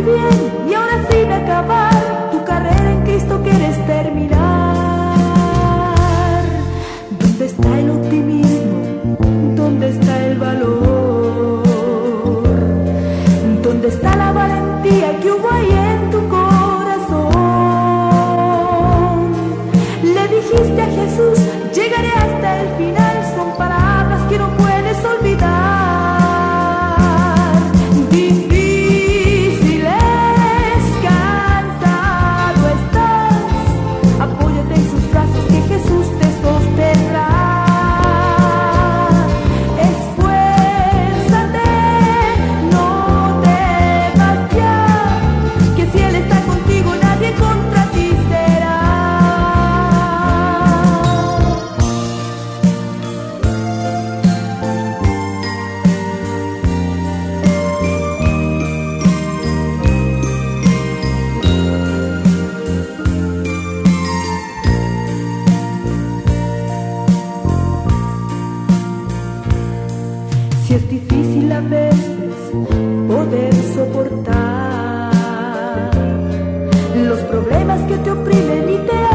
bien y ahora sin acabar tu carrera en Cristo quieres terminar. ¿Dónde está el optimismo? ¿Dónde está el valor? ¿Dónde está la valentía que hubo ahí en tu corazón? Le dijiste a Jesús, llegaré hasta el final. Son palabras que no puedes olvidar. Difícil es, cansado estás. Apóyate en sus brazos que Jesús te sostendrá. Esfuérzate, no temas ya, que si Él está contigo nadie contra ti será. Si es difícil a veces poder soportar los problemas que te oprimen y te